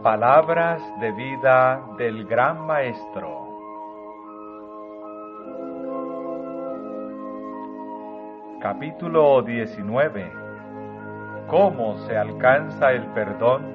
Palabras de vida del Gran Maestro. Capítulo 19. ¿Cómo se alcanza el perdón?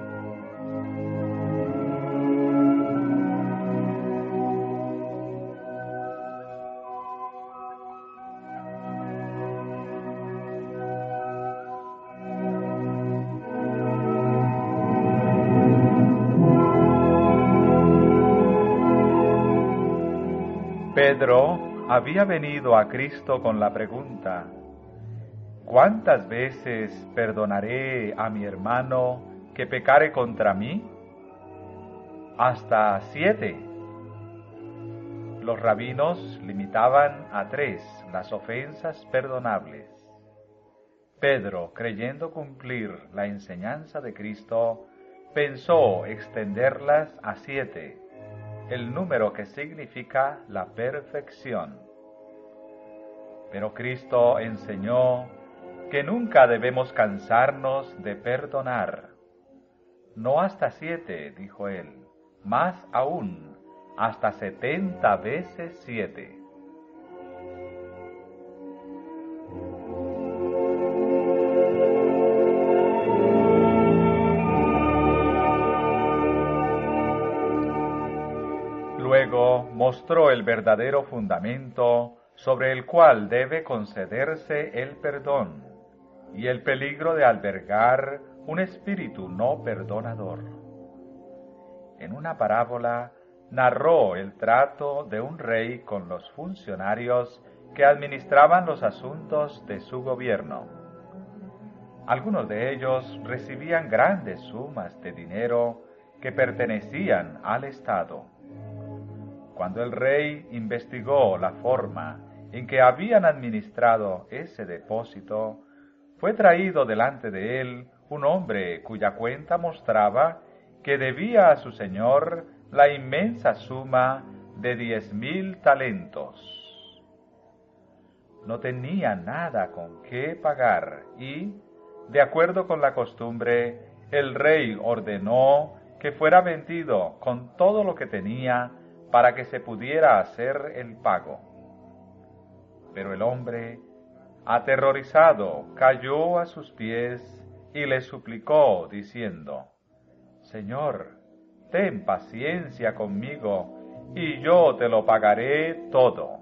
Pedro había venido a Cristo con la pregunta: ¿cuántas veces perdonaré a mi hermano que pecare contra mí? ¿Hasta 7? Los rabinos limitaban a 3 las ofensas perdonables. Pedro, creyendo cumplir la enseñanza de Cristo, pensó extenderlas a 7. El número que significa la perfección. Pero Cristo enseñó que nunca debemos cansarnos de perdonar. No hasta 7, dijo él, más aún, hasta 70 veces 7. Luego mostró el verdadero fundamento sobre el cual debe concederse el perdón y el peligro de albergar un espíritu no perdonador. En una parábola narró el trato de un rey con los funcionarios que administraban los asuntos de su gobierno. Algunos de ellos recibían grandes sumas de dinero que pertenecían al Estado. Cuando el rey investigó la forma en que habían administrado ese depósito, fue traído delante de él un hombre cuya cuenta mostraba que debía a su señor la inmensa suma de 10,000 talentos. No tenía nada con qué pagar y, de acuerdo con la costumbre, el rey ordenó que fuera vendido con todo lo que tenía para que se pudiera hacer el pago. Pero el hombre, aterrorizado, cayó a sus pies y le suplicó, diciendo: Señor, ten paciencia conmigo, y yo te lo pagaré todo.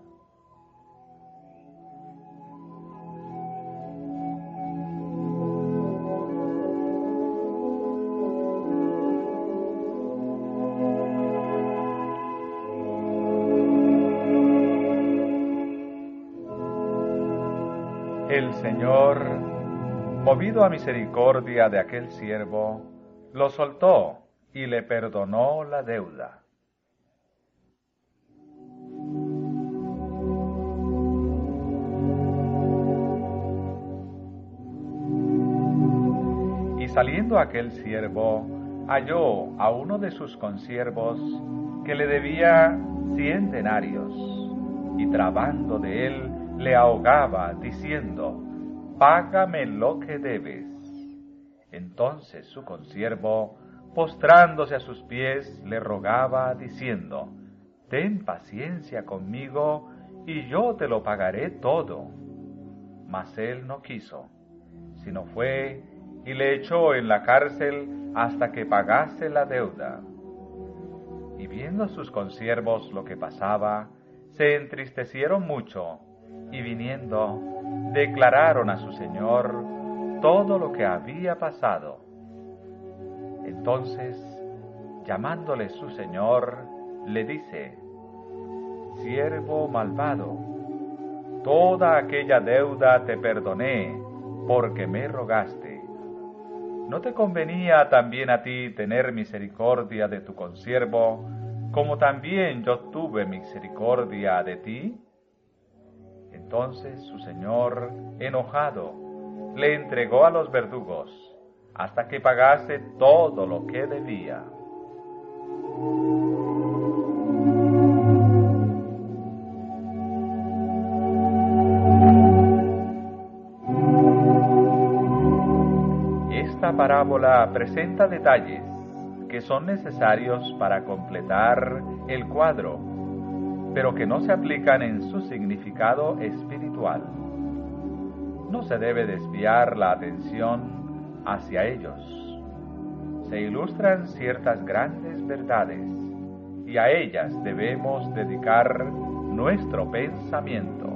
El Señor, movido a misericordia de aquel siervo, lo soltó y le perdonó la deuda. Y saliendo aquel siervo, halló a uno de sus consiervos que le debía 100 denarios, y trabando de él, le ahogaba, diciendo: Págame lo que debes. Entonces su consiervo, postrándose a sus pies, le rogaba, diciendo: Ten paciencia conmigo, y yo te lo pagaré todo. Mas él no quiso, sino fue y le echó en la cárcel hasta que pagase la deuda. Y viendo sus consiervos lo que pasaba, se entristecieron mucho, y viniendo, declararon a su señor todo lo que había pasado. Entonces, llamándole su señor, le dice: Siervo malvado, toda aquella deuda te perdoné, porque me rogaste. ¿No te convenía también a ti tener misericordia de tu consiervo, como también yo tuve misericordia de ti? Entonces su señor, enojado, le entregó a los verdugos, hasta que pagase todo lo que debía. Esta parábola presenta detalles que son necesarios para completar el cuadro, pero que no se aplican en su significado espiritual. No se debe desviar la atención hacia ellos. Se ilustran ciertas grandes verdades y a ellas debemos dedicar nuestro pensamiento.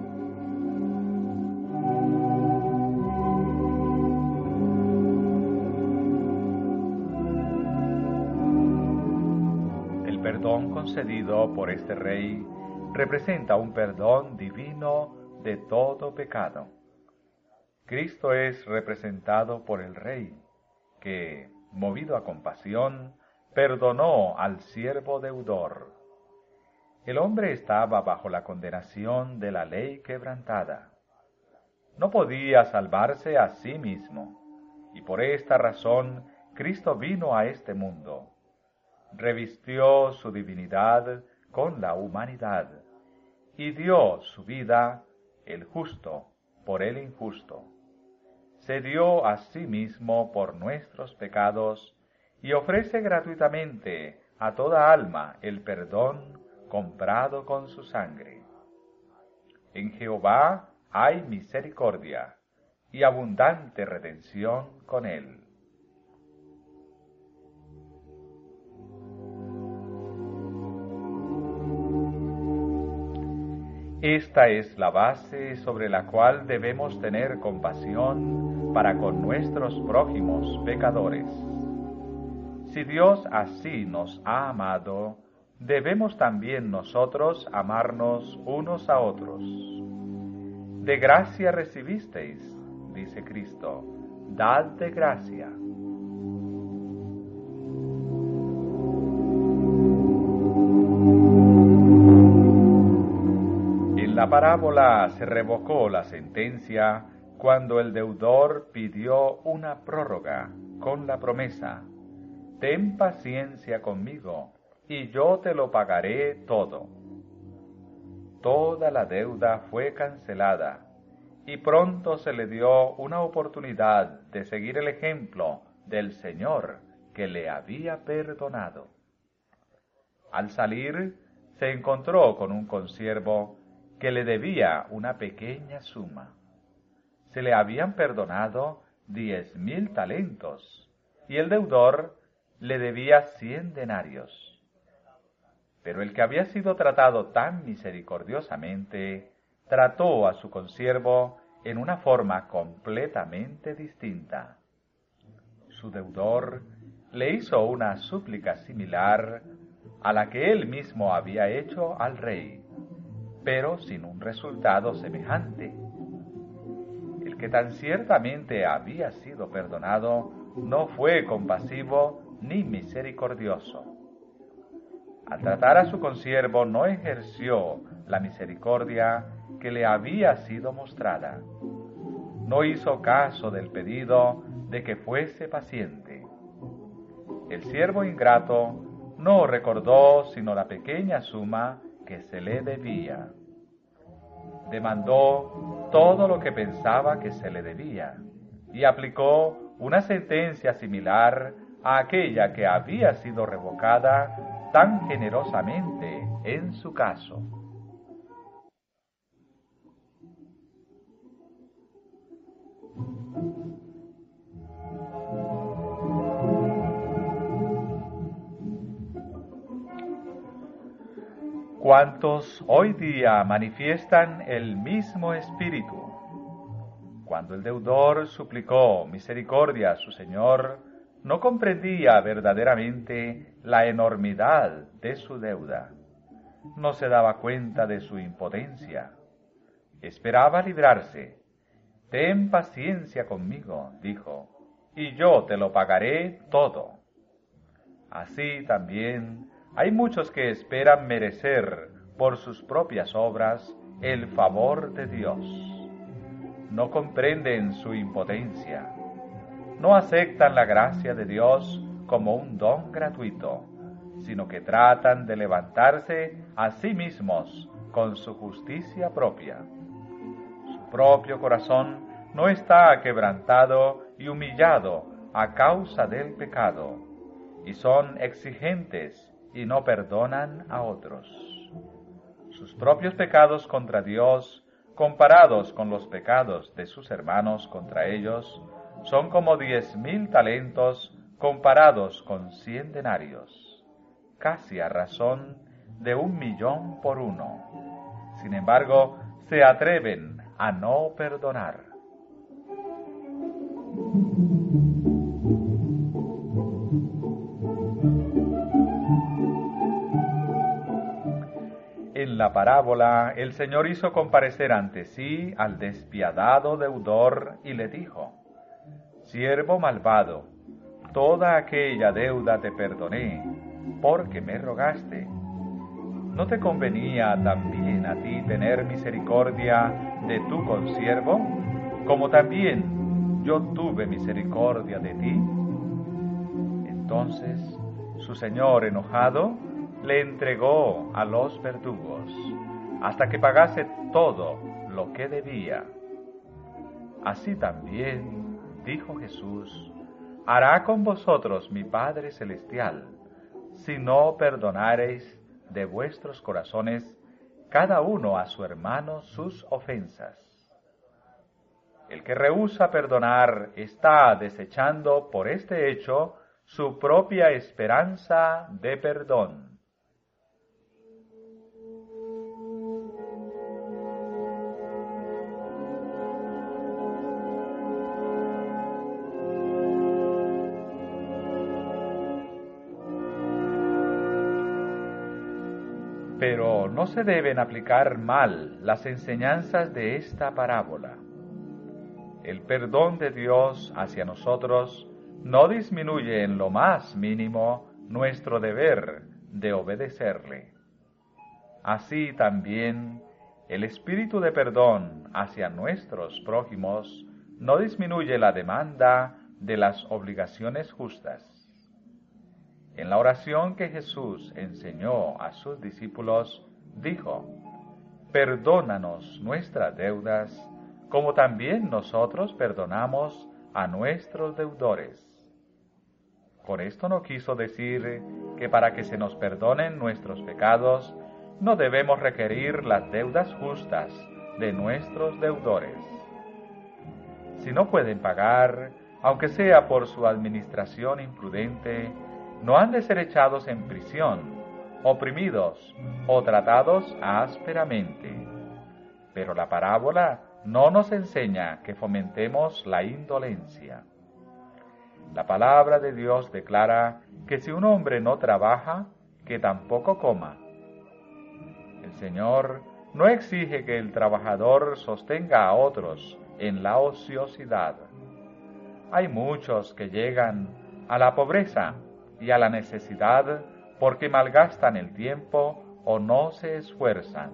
El perdón concedido por este rey representa un perdón divino de todo pecado. Cristo es representado por el rey, que, movido a compasión, perdonó al siervo deudor. El hombre estaba bajo la condenación de la ley quebrantada. No podía salvarse a sí mismo, y por esta razón Cristo vino a este mundo. Revistió su divinidad con la humanidad, y dio su vida, el justo, por el injusto. Se dio a sí mismo por nuestros pecados, y ofrece gratuitamente a toda alma el perdón comprado con su sangre. En Jehová hay misericordia y abundante redención con él. Esta es la base sobre la cual debemos tener compasión para con nuestros prójimos pecadores. Si Dios así nos ha amado, debemos también nosotros amarnos unos a otros. De gracia recibisteis, dice Cristo, dad de gracia. En la parábola se revocó la sentencia cuando el deudor pidió una prórroga con la promesa: ten paciencia conmigo, y yo te lo pagaré todo. Toda la deuda fue cancelada, y pronto se le dio una oportunidad de seguir el ejemplo del Señor que le había perdonado. Al salir, se encontró con un consiervo que le debía una pequeña suma. Se le habían perdonado 10,000 talentos, y el deudor le debía 100 denarios. Pero el que había sido tratado tan misericordiosamente, trató a su consiervo en una forma completamente distinta. Su deudor le hizo una súplica similar a la que él mismo había hecho al rey, pero sin un resultado semejante. El que tan ciertamente había sido perdonado no fue compasivo ni misericordioso. Al tratar a su consiervo no ejerció la misericordia que le había sido mostrada. No hizo caso del pedido de que fuese paciente. El siervo ingrato no recordó sino la pequeña suma que se le debía. Demandó todo lo que pensaba que se le debía y aplicó una sentencia similar a aquella que había sido revocada tan generosamente en su caso. ¿Cuántos hoy día manifiestan el mismo espíritu? Cuando el deudor suplicó misericordia a su Señor, no comprendía verdaderamente la enormidad de su deuda. No se daba cuenta de su impotencia. Esperaba librarse. Ten paciencia conmigo, dijo, y yo te lo pagaré todo. Así también hay muchos que esperan merecer por sus propias obras el favor de Dios. No comprenden su impotencia. No aceptan la gracia de Dios como un don gratuito, sino que tratan de levantarse a sí mismos con su justicia propia. Su propio corazón no está quebrantado y humillado a causa del pecado, y son exigentes y no perdonan a otros. Sus propios pecados contra Dios, comparados con los pecados de sus hermanos contra ellos, son como 10.000 talentos comparados con 100 denarios, casi a razón de 1.000.000 por uno. Sin embargo, se atreven a no perdonar. En la parábola, el Señor hizo comparecer ante sí al despiadado deudor y le dijo: Siervo malvado, toda aquella deuda te perdoné, porque me rogaste. ¿No te convenía también a ti tener misericordia de tu consiervo, como también yo tuve misericordia de ti? Entonces, su señor enojado le entregó a los verdugos, hasta que pagase todo lo que debía. Así también, dijo Jesús, hará con vosotros mi Padre Celestial, si no perdonareis de vuestros corazones cada uno a su hermano sus ofensas. El que rehúsa perdonar está desechando por este hecho su propia esperanza de perdón. Pero no se deben aplicar mal las enseñanzas de esta parábola. El perdón de Dios hacia nosotros no disminuye en lo más mínimo nuestro deber de obedecerle. Así también, el espíritu de perdón hacia nuestros prójimos no disminuye la demanda de las obligaciones justas. En la oración que Jesús enseñó a sus discípulos, dijo: Perdónanos nuestras deudas, como también nosotros perdonamos a nuestros deudores. Con esto no quiso decir que para que se nos perdonen nuestros pecados, no debemos requerir las deudas justas de nuestros deudores. Si no pueden pagar, aunque sea por su administración imprudente, no han de ser echados en prisión, oprimidos o tratados ásperamente. Pero la parábola no nos enseña que fomentemos la indolencia. La palabra de Dios declara que si un hombre no trabaja, que tampoco coma. El Señor no exige que el trabajador sostenga a otros en la ociosidad. Hay muchos que llegan a la pobreza y a la necesidad porque malgastan el tiempo o no se esfuerzan.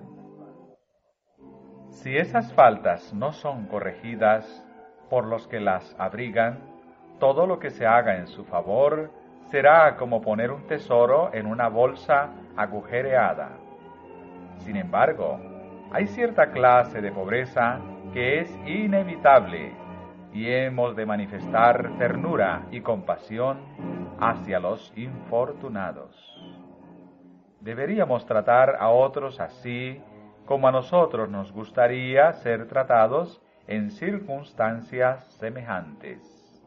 Si esas faltas no son corregidas por los que las abrigan, todo lo que se haga en su favor será como poner un tesoro en una bolsa agujereada. Sin embargo, hay cierta clase de pobreza que es inevitable y hemos de manifestar ternura y compasión hacia los infortunados. Deberíamos tratar a otros así como a nosotros nos gustaría ser tratados en circunstancias semejantes.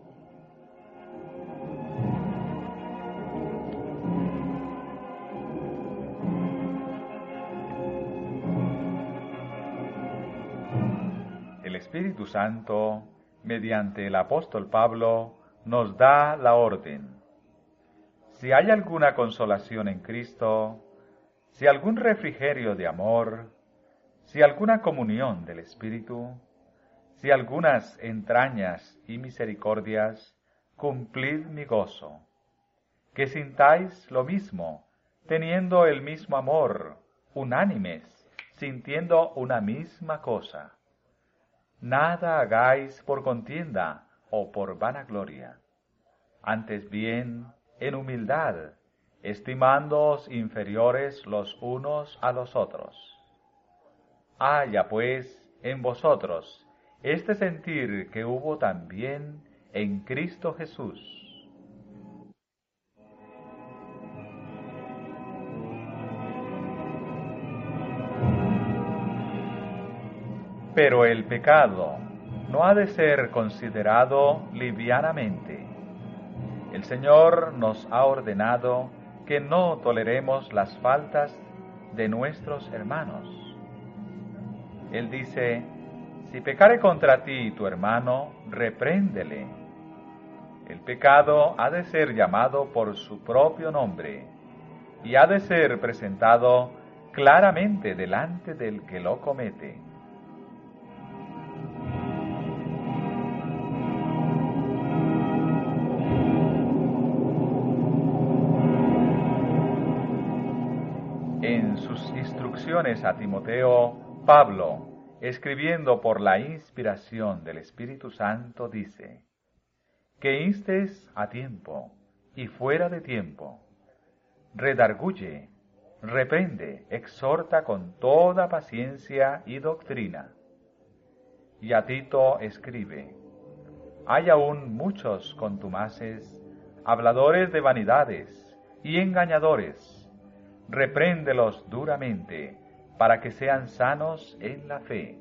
El Espíritu Santo, mediante el apóstol Pablo, nos da la orden. Si hay alguna consolación en Cristo, si algún refrigerio de amor, si alguna comunión del Espíritu, si algunas entrañas y misericordias, cumplid mi gozo. Que sintáis lo mismo, teniendo el mismo amor, unánimes, sintiendo una misma cosa. Nada hagáis por contienda o por vanagloria. Antes bien, en humildad, estimándoos inferiores los unos a los otros. Haya pues en vosotros este sentir que hubo también en Cristo Jesús. Pero el pecado no ha de ser considerado livianamente. El Señor nos ha ordenado que no toleremos las faltas de nuestros hermanos. Él dice: si pecare contra ti tu hermano, repréndele. El pecado ha de ser llamado por su propio nombre y ha de ser presentado claramente delante del que lo comete. En sus instrucciones a Timoteo, Pablo, escribiendo por la inspiración del Espíritu Santo, dice: que instes a tiempo y fuera de tiempo, redarguye, reprende, exhorta con toda paciencia y doctrina. Y a Tito escribe: hay aún muchos contumaces, habladores de vanidades y engañadores. Repréndelos duramente, para que sean sanos en la fe.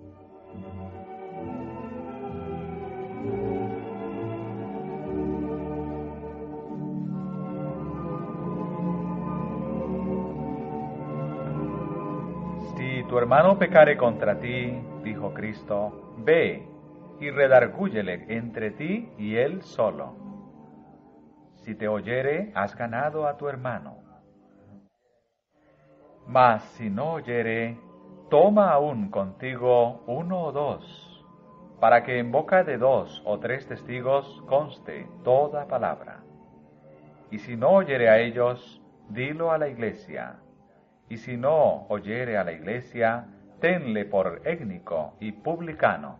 Si tu hermano pecare contra ti, dijo Cristo, ve y redargúyele entre ti y él solo. Si te oyere, has ganado a tu hermano. Mas si no oyere, toma aún contigo 1 o 2, para que en boca de 2 o 3 testigos conste toda palabra. Y si no oyere a ellos, dilo a la iglesia. Y si no oyere a la iglesia, tenle por étnico y publicano.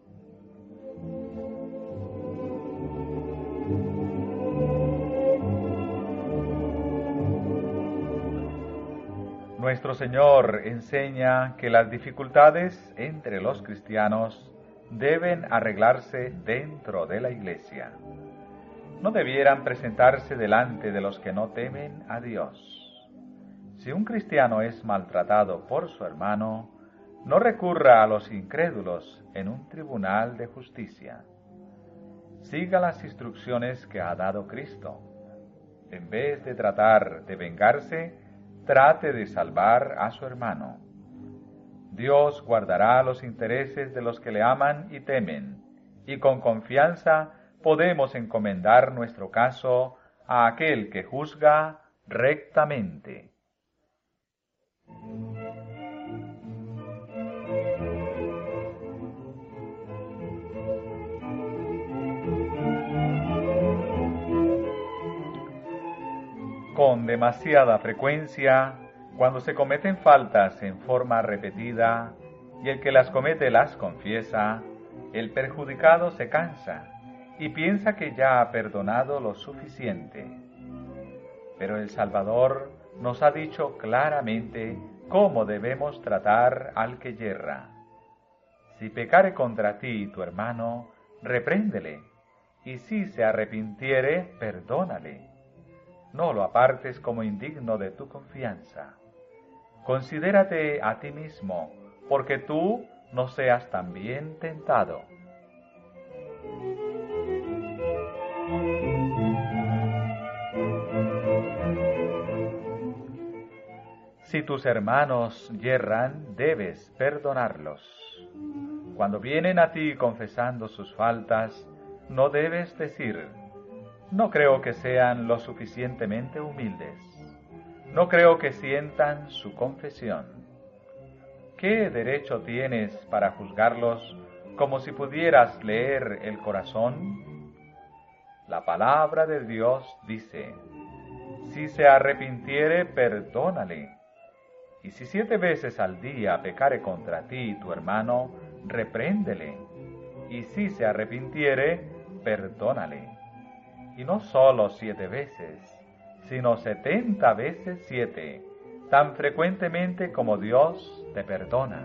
Nuestro Señor enseña que las dificultades entre los cristianos deben arreglarse dentro de la iglesia. No debieran presentarse delante de los que no temen a Dios. Si un cristiano es maltratado por su hermano, no recurra a los incrédulos en un tribunal de justicia. Siga las instrucciones que ha dado Cristo. En vez de tratar de vengarse, trate de salvar a su hermano. Dios guardará los intereses de los que le aman y temen, y con confianza podemos encomendar nuestro caso a aquel que juzga rectamente. Con demasiada frecuencia, cuando se cometen faltas en forma repetida y el que las comete las confiesa, el perjudicado se cansa y piensa que ya ha perdonado lo suficiente. Pero el Salvador nos ha dicho claramente cómo debemos tratar al que yerra. Si pecare contra ti tu hermano, repréndele, y si se arrepintiere, perdónale. No lo apartes como indigno de tu confianza. Considérate a ti mismo, porque tú no seas también tentado. Si tus hermanos yerran, debes perdonarlos. Cuando vienen a ti confesando sus faltas, no debes decir: no creo que sean lo suficientemente humildes. No creo que sientan su confesión. ¿Qué derecho tienes para juzgarlos como si pudieras leer el corazón? La palabra de Dios dice: si se arrepintiere, perdónale. Y si 7 veces al día pecare contra ti tu hermano, repréndele. Y si se arrepintiere, perdónale. Y no solo 7 veces, sino 70 veces 7, tan frecuentemente como Dios te perdona.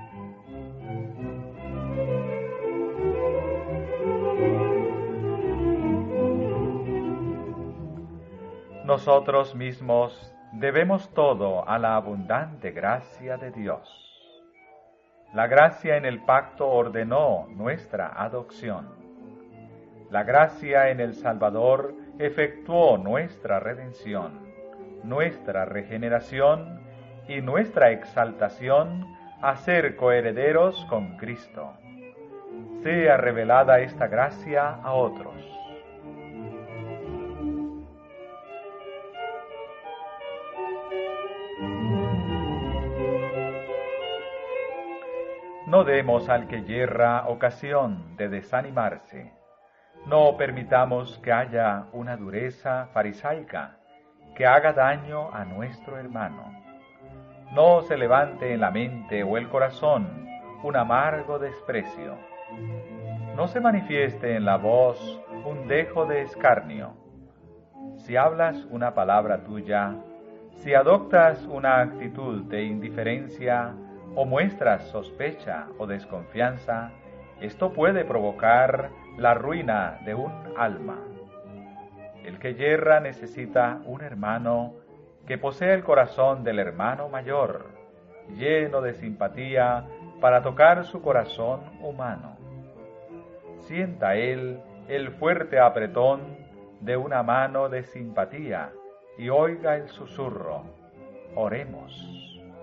Nosotros mismos debemos todo a la abundante gracia de Dios. La gracia en el pacto ordenó nuestra adopción. La gracia en el Salvador efectuó nuestra redención, nuestra regeneración y nuestra exaltación a ser coherederos con Cristo. Sea revelada esta gracia a otros. No demos al que yerra ocasión de desanimarse. No permitamos que haya una dureza farisaica que haga daño a nuestro hermano. No se levante en la mente o el corazón un amargo desprecio. No se manifieste en la voz un dejo de escarnio. Si hablas una palabra tuya, si adoptas una actitud de indiferencia o muestras sospecha o desconfianza, esto puede provocar la ruina de un alma. El que yerra necesita un hermano que posea el corazón del hermano mayor, lleno de simpatía para tocar su corazón humano. Sienta él el fuerte apretón de una mano de simpatía y oiga el susurro: oremos.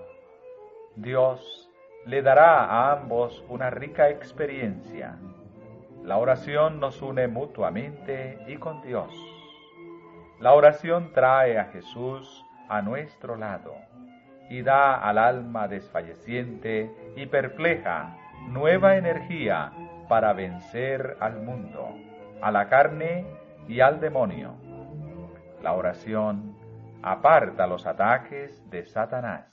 Dios le dará a ambos una rica experiencia. La oración nos une mutuamente y con Dios. La oración trae a Jesús a nuestro lado y da al alma desfalleciente y perpleja nueva energía para vencer al mundo, a la carne y al demonio. La oración aparta los ataques de Satanás.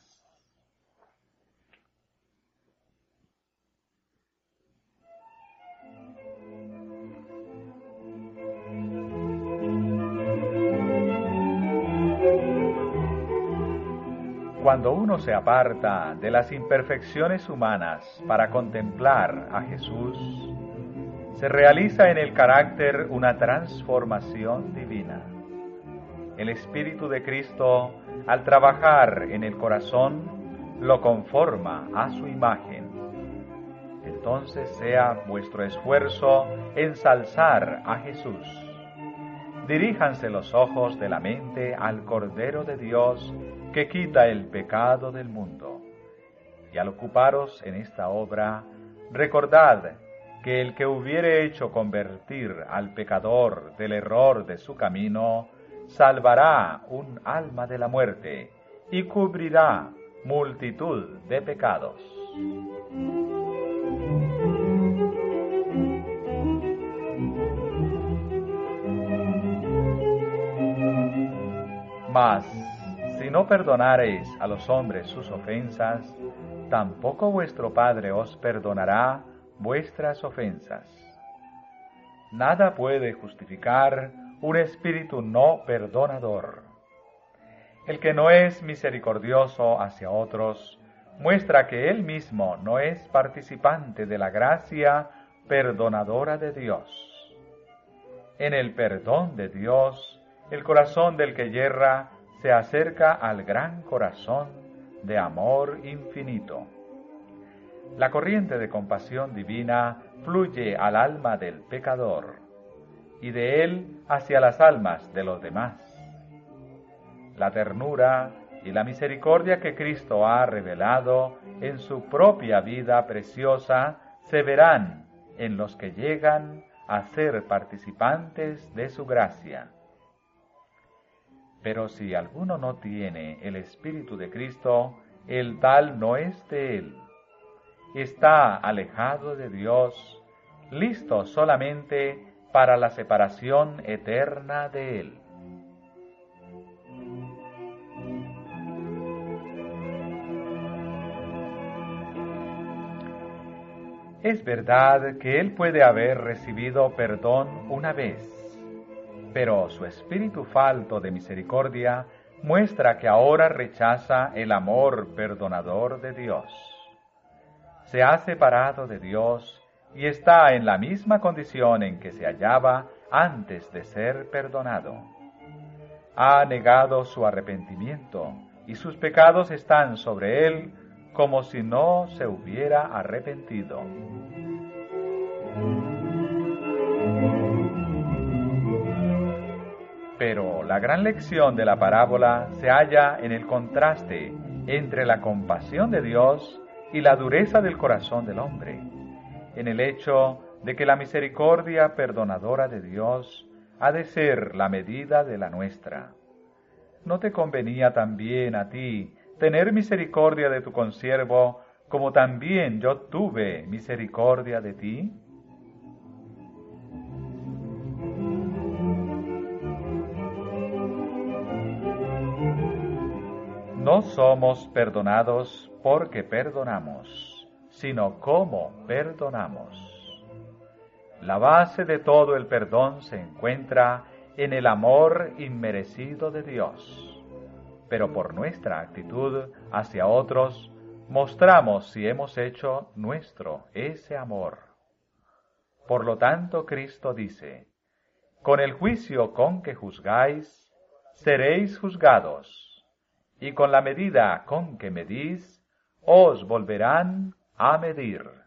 Cuando uno se aparta de las imperfecciones humanas para contemplar a Jesús, se realiza en el carácter una transformación divina. El Espíritu de Cristo, al trabajar en el corazón, lo conforma a su imagen. Entonces sea vuestro esfuerzo ensalzar a Jesús. Diríjanse los ojos de la mente al Cordero de Dios que quita el pecado del mundo. Y al ocuparos en esta obra, recordad que el que hubiere hecho convertir al pecador del error de su camino, salvará un alma de la muerte y cubrirá multitud de pecados. Mas, si no perdonareis a los hombres sus ofensas, tampoco vuestro Padre os perdonará vuestras ofensas. Nada puede justificar un espíritu no perdonador. El que no es misericordioso hacia otros, muestra que él mismo no es participante de la gracia perdonadora de Dios. En el perdón de Dios, el corazón del que yerra se acerca al gran corazón de amor infinito. La corriente de compasión divina fluye al alma del pecador y de él hacia las almas de los demás. La ternura y la misericordia que Cristo ha revelado en su propia vida preciosa se verán en los que llegan a ser participantes de su gracia. Pero si alguno no tiene el Espíritu de Cristo, el tal no es de él. Está alejado de Dios, listo solamente para la separación eterna de él. Es verdad que él puede haber recibido perdón una vez, pero su espíritu falto de misericordia muestra que ahora rechaza el amor perdonador de Dios. Se ha separado de Dios y está en la misma condición en que se hallaba antes de ser perdonado. Ha negado su arrepentimiento y sus pecados están sobre él como si no se hubiera arrepentido. Pero la gran lección de la parábola se halla en el contraste entre la compasión de Dios y la dureza del corazón del hombre, en el hecho de que la misericordia perdonadora de Dios ha de ser la medida de la nuestra. ¿No te convenía también a ti tener misericordia de tu consiervo, como también yo tuve misericordia de ti? No somos perdonados porque perdonamos, sino cómo perdonamos. La base de todo el perdón se encuentra en el amor inmerecido de Dios. Pero por nuestra actitud hacia otros, mostramos si hemos hecho nuestro ese amor. Por lo tanto, Cristo dice: con el juicio con que juzgáis, seréis juzgados, y con la medida con que medís, os volverán a medir.